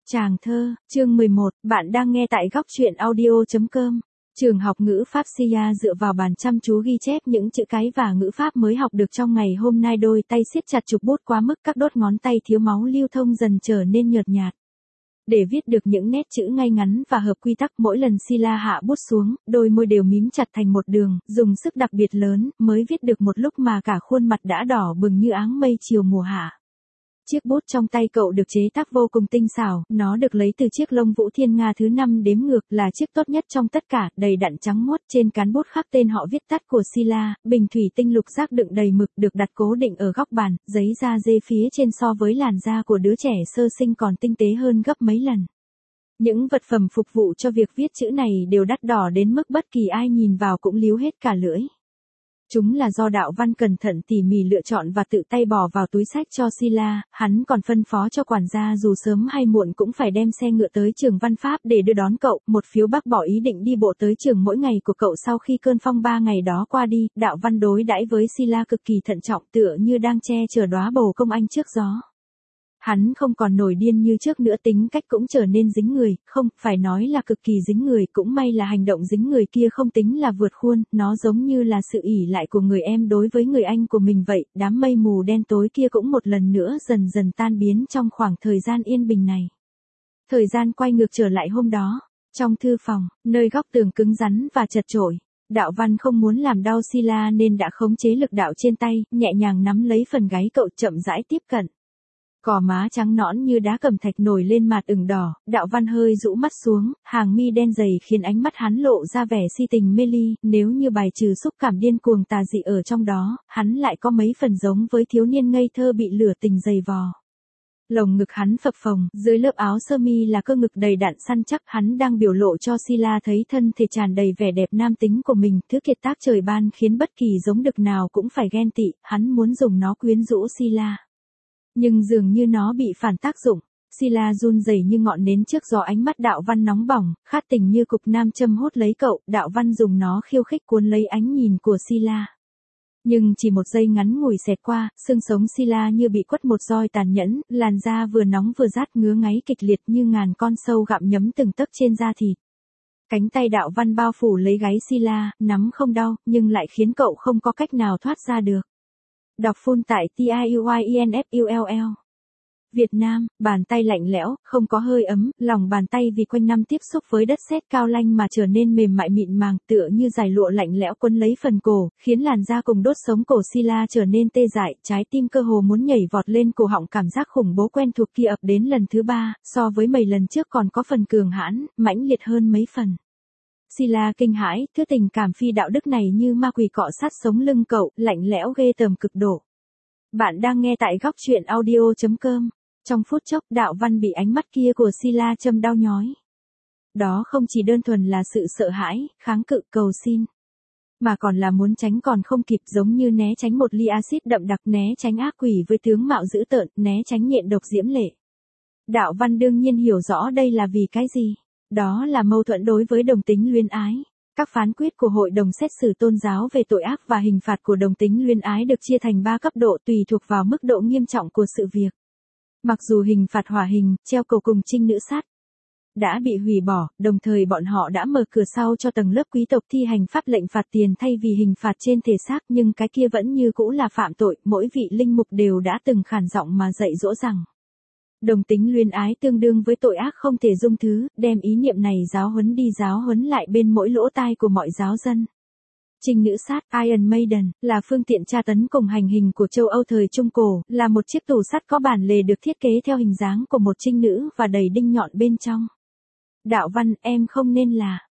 Tràng thơ, chương 11, bạn đang nghe tại góc truyện audio.com. Trường học ngữ pháp SIA dựa vào bàn chăm chú ghi chép những chữ cái và ngữ pháp mới học được trong ngày hôm nay, đôi tay siết chặt trục bút quá mức, các đốt ngón tay thiếu máu lưu thông dần trở nên nhợt nhạt. Để viết được những nét chữ ngay ngắn và hợp quy tắc, mỗi lần Sila hạ bút xuống, đôi môi đều mím chặt thành một đường, dùng sức đặc biệt lớn, mới viết được một lúc mà cả khuôn mặt đã đỏ bừng như áng mây chiều mùa hạ. Chiếc bút trong tay cậu được chế tác vô cùng tinh xảo, nó được lấy từ chiếc lông vũ thiên nga thứ 5 đếm ngược, là chiếc tốt nhất trong tất cả, đầy đặn trắng muốt, trên cán bút khắc tên họ viết tắt của Sila, bình thủy tinh lục giác đựng đầy mực được đặt cố định ở góc bàn, giấy da dê phía trên so với làn da của đứa trẻ sơ sinh còn tinh tế hơn gấp mấy lần. Những vật phẩm phục vụ cho việc viết chữ này đều đắt đỏ đến mức bất kỳ ai nhìn vào cũng líu hết cả lưỡi. Chúng là do Đạo Văn cẩn thận tỉ mỉ lựa chọn và tự tay bỏ vào túi sách cho Sila, hắn còn phân phó cho quản gia dù sớm hay muộn cũng phải đem xe ngựa tới trường văn pháp để đưa đón cậu. Một phiếu bác bỏ ý định đi bộ tới trường mỗi ngày của cậu sau khi cơn phong 3 ngày đó qua đi. Đạo Văn đối đãi với Sila cực kỳ thận trọng, tựa như đang che chở đóa bồ công anh trước gió. Hắn không còn nổi điên như trước nữa, tính cách cũng trở nên dính người, không, phải nói là cực kỳ dính người, cũng may là hành động dính người kia không tính là vượt khuôn, nó giống như là sự ỷ lại của người em đối với người anh của mình vậy. Đám mây mù đen tối kia cũng một lần nữa dần dần tan biến trong khoảng thời gian yên bình này. Thời gian quay ngược trở lại hôm đó, trong thư phòng, nơi góc tường cứng rắn và chật chội. Đạo Văn không muốn làm đau Sila nên đã khống chế lực đạo trên tay, nhẹ nhàng nắm lấy phần gáy cậu, chậm rãi tiếp cận. Gò má trắng nõn như đá cẩm thạch nổi lên mạt ửng đỏ, Đạo Văn hơi rũ mắt xuống, hàng mi đen dày khiến ánh mắt hắn lộ ra vẻ si tình mê ly, nếu như bài trừ xúc cảm điên cuồng tà dị ở trong đó, hắn lại có mấy phần giống với thiếu niên ngây thơ bị lửa tình dày vò. Lồng ngực hắn phập phồng, dưới lớp áo sơ mi là cơ ngực đầy đặn săn chắc, hắn đang biểu lộ cho Sila thấy thân thể tràn đầy vẻ đẹp nam tính của mình, thứ kiệt tác trời ban khiến bất kỳ giống đực nào cũng phải ghen tị, hắn muốn dùng nó quyến rũ Sila. Nhưng dường như nó bị phản tác dụng, Sila run rẩy như ngọn nến trước gió, ánh mắt Đạo Văn nóng bỏng, khát tình như cục nam châm hút lấy cậu. Đạo Văn dùng nó khiêu khích cuốn lấy ánh nhìn của Sila. Nhưng chỉ một giây ngắn ngủi xẹt qua, xương sống Sila như bị quất một roi tàn nhẫn, làn da vừa nóng vừa rát, ngứa ngáy kịch liệt như ngàn con sâu gặm nhấm từng tấc trên da thịt. Cánh tay Đạo Văn bao phủ lấy gáy Sila, nắm không đau, nhưng lại khiến cậu không có cách nào thoát ra được. Đọc full tại TIUYINFULL. Việt Nam, bàn tay lạnh lẽo, không có hơi ấm, lòng bàn tay vì quanh năm tiếp xúc với đất sét cao lanh mà trở nên mềm mại mịn màng, tựa như dải lụa lạnh lẽo quấn lấy phần cổ, khiến làn da cùng đốt sống cổ Sila trở nên tê dại, trái tim cơ hồ muốn nhảy vọt lên cổ họng, cảm giác khủng bố quen thuộc kia ập đến lần thứ 3, so với mấy lần trước còn có phần cường hãn, mãnh liệt hơn mấy phần. Sila kinh hãi, thứ tình cảm phi đạo đức này như ma quỷ cọ sát sống lưng cậu, lạnh lẽo ghê tởm cực độ. Bạn đang nghe tại góc truyện audio.com. Trong phút chốc, Đạo Văn bị ánh mắt kia của Sila châm đau nhói. Đó không chỉ đơn thuần là sự sợ hãi, kháng cự, cầu xin, mà còn là muốn tránh còn không kịp, giống như né tránh một ly axit đậm đặc, né tránh ác quỷ với tướng mạo dữ tợn, né tránh nhện độc diễm lệ. Đạo Văn đương nhiên hiểu rõ đây là vì cái gì. Đó là mâu thuẫn đối với đồng tính luyến ái. Các phán quyết của hội đồng xét xử tôn giáo về tội ác và hình phạt của đồng tính luyến ái được chia thành 3 cấp độ tùy thuộc vào mức độ nghiêm trọng của sự việc. Mặc dù hình phạt hỏa hình, treo cổ cùng trinh nữ sát đã bị hủy bỏ, đồng thời bọn họ đã mở cửa sau cho tầng lớp quý tộc thi hành pháp lệnh phạt tiền thay vì hình phạt trên thể xác, nhưng cái kia vẫn như cũ là phạm tội. Mỗi vị linh mục đều đã từng khản giọng mà dạy dỗ rằng đồng tính luyến ái tương đương với tội ác không thể dung thứ, đem ý niệm này giáo huấn đi giáo huấn lại bên mỗi lỗ tai của mọi giáo dân. Trinh nữ sát, Iron Maiden, là phương tiện tra tấn cùng hành hình của châu Âu thời Trung Cổ, là một chiếc tủ sắt có bản lề được thiết kế theo hình dáng của một trinh nữ và đầy đinh nhọn bên trong. Đạo Văn, em không nên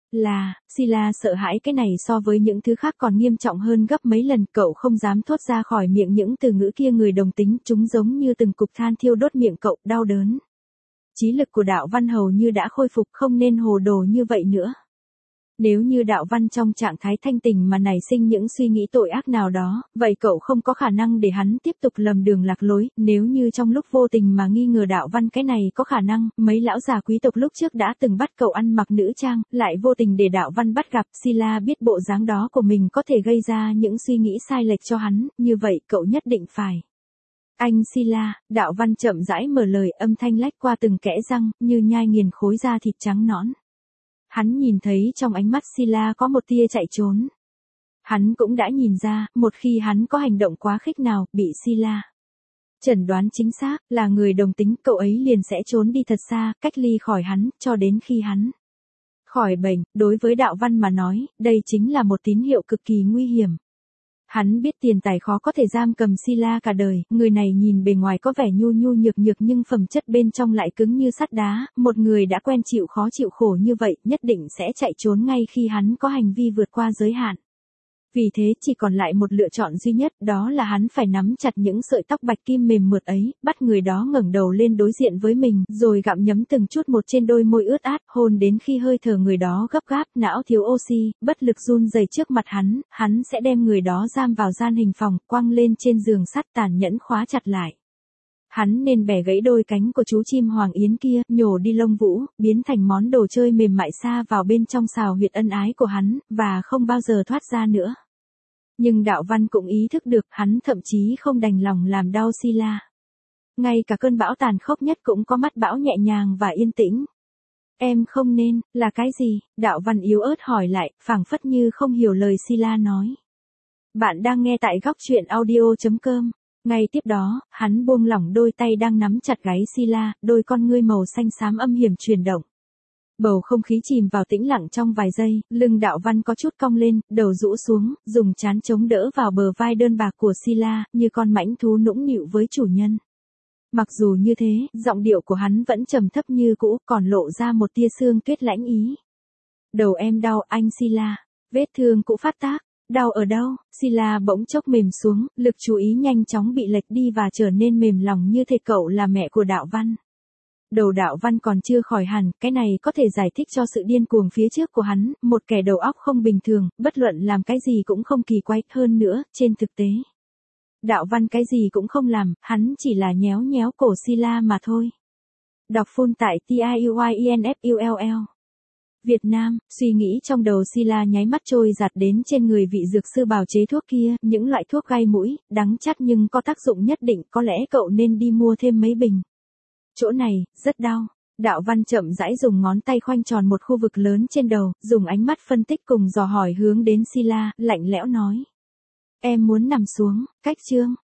Sila sợ hãi cái này so với những thứ khác còn nghiêm trọng hơn gấp mấy lần, cậu không dám thốt ra khỏi miệng những từ ngữ kia. Người đồng tính, chúng giống như từng cục than thiêu đốt miệng cậu, đau đớn. Trí lực của Đạo Văn hầu như đã khôi phục, không nên hồ đồ như vậy nữa. Nếu như Đạo Văn trong trạng thái thanh tỉnh mà nảy sinh những suy nghĩ tội ác nào đó, vậy cậu không có khả năng để hắn tiếp tục lầm đường lạc lối. Nếu như trong lúc vô tình mà nghi ngờ Đạo Văn cái này có khả năng, mấy lão già quý tộc lúc trước đã từng bắt cậu ăn mặc nữ trang, lại vô tình để Đạo Văn bắt gặp. Sila biết bộ dáng đó của mình có thể gây ra những suy nghĩ sai lệch cho hắn, như vậy cậu nhất định phải Anh Sila, Đạo Văn chậm rãi mở lời, âm thanh lách qua từng kẽ răng, như nhai nghiền khối da thịt trắng nõn. Hắn nhìn thấy trong ánh mắt Sila có một tia chạy trốn. Hắn cũng đã nhìn ra, một khi hắn có hành động quá khích nào, bị Sila chẩn đoán chính xác, là người đồng tính, cậu ấy liền sẽ trốn đi thật xa, cách ly khỏi hắn, cho đến khi hắn khỏi bệnh. Đối với Đạo Văn mà nói, đây chính là một tín hiệu cực kỳ nguy hiểm. Hắn biết tiền tài khó có thể giam cầm Sila cả đời, người này nhìn bề ngoài có vẻ nhu nhu nhược nhược nhưng phẩm chất bên trong lại cứng như sắt đá, một người đã quen chịu khó chịu khổ như vậy, nhất định sẽ chạy trốn ngay khi hắn có hành vi vượt qua giới hạn. Vì thế chỉ còn lại một lựa chọn duy nhất, đó là hắn phải nắm chặt những sợi tóc bạch kim mềm mượt ấy, bắt người đó ngẩng đầu lên đối diện với mình, rồi gặm nhấm từng chút một trên đôi môi ướt át, hôn đến khi hơi thở người đó gấp gáp, não thiếu oxy, bất lực run rẩy trước mặt hắn sẽ đem người đó giam vào gian hình phòng, quăng lên trên giường sắt tàn nhẫn khóa chặt lại. Hắn nên bẻ gãy đôi cánh của chú chim hoàng yến kia, nhổ đi lông vũ, biến thành món đồ chơi mềm mại xa vào bên trong xào huyệt ân ái của hắn, và không bao giờ thoát ra nữa. Nhưng Đạo Văn cũng ý thức được, hắn thậm chí không đành lòng làm đau Sila. Ngay cả cơn bão tàn khốc nhất cũng có mắt bão nhẹ nhàng và yên tĩnh. Em không nên, là cái gì? Đạo Văn yếu ớt hỏi lại, phảng phất như không hiểu lời Sila nói. Bạn đang nghe tại góc truyện audio.com. Ngay tiếp đó, hắn buông lỏng đôi tay đang nắm chặt gáy Sila, đôi con ngươi màu xanh xám âm hiểm chuyển động. Bầu không khí chìm vào tĩnh lặng trong vài giây, lưng Đạo Văn có chút cong lên, đầu rũ xuống, dùng trán chống đỡ vào bờ vai đơn bạc của Sila, như con mãnh thú nũng nịu với chủ nhân. Mặc dù như thế, giọng điệu của hắn vẫn trầm thấp như cũ, còn lộ ra một tia sương tuyết lãnh ý. Đầu em đau, anh Sila. Vết thương cũ phát tác. Đau ở đâu? Sila bỗng chốc mềm xuống, lực chú ý nhanh chóng bị lệch đi và trở nên mềm lòng như thể cậu là mẹ của Đạo Văn. Đầu Đạo Văn còn chưa khỏi hẳn, cái này có thể giải thích cho sự điên cuồng phía trước của hắn, một kẻ đầu óc không bình thường, bất luận làm cái gì cũng không kỳ quái, hơn nữa, trên thực tế. Đạo Văn cái gì cũng không làm, hắn chỉ là nhéo nhéo cổ Sila mà thôi. Đọc full tại TIUYINFULL. Việt Nam, suy nghĩ trong đầu Sila nháy mắt trôi giạt đến trên người vị dược sư bào chế thuốc kia, những loại thuốc gai mũi, đắng chát nhưng có tác dụng nhất định, có lẽ cậu nên đi mua thêm mấy bình. Chỗ này, rất đau. Đạo Văn chậm rãi dùng ngón tay khoanh tròn một khu vực lớn trên đầu, dùng ánh mắt phân tích cùng dò hỏi hướng đến Sila, lạnh lẽo nói. Em muốn nằm xuống, cách chương.